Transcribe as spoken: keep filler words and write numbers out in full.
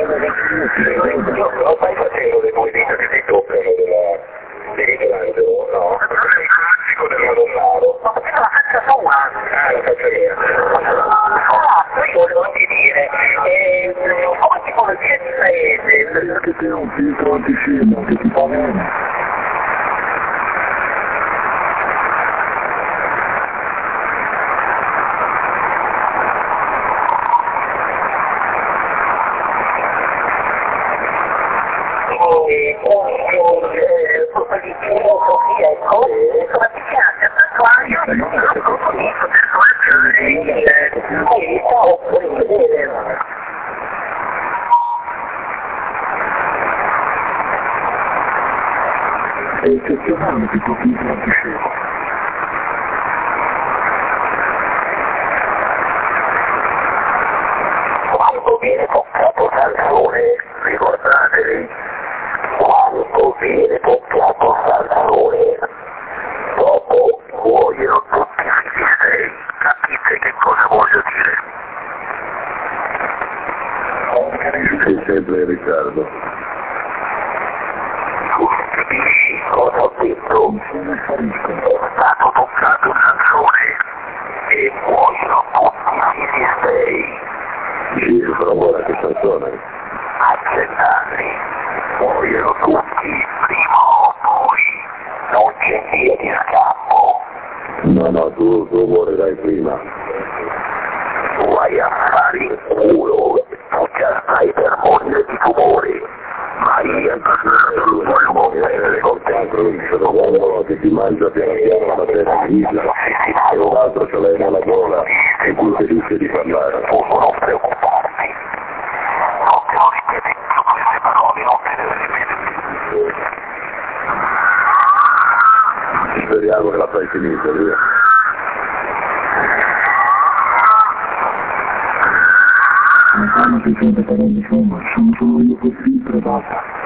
Lo stai facendo le due dita che ti toccano della, di Michelangelo? No? Il classico del Madonnaro. Ma perché la faccia tua? Ah, la faccia mia. Ah, io volevo anche dire, eh, come tipologia di paese? Che c'è un filtro antiscemo che ti fa bene. È eccezionale questo filtro antiscemo. Quando viene toccato dal sole, ricordatevi, quando viene toccato dal sole, dopo muoiono tutti i filistei. Capite che cosa voglio dire? Sei sempre Riccardo. Capisci cosa ho detto? È stato toccato dal sole e muoiono tutti i filistei. Sì, però guarda che canzone. A cent'anni muoiono tutti, prima o poi, non c'è via di scampo. No, no, tu, tu morirai prima. Vai a fare in culo, tu già stai per morire di tumore. Ma io non voglio morire con te. Quando che ti mangia piano piano la materia grigia, e un altro ce l'hai nella gola e tu sei riesci di parlare. Tu non preoccuparti. Non te lo ripeti più queste parole, non te le ripeti più. Speriamo che la fai finita, via. Ma quando ti sente parole insomma, sono solo io così, basta.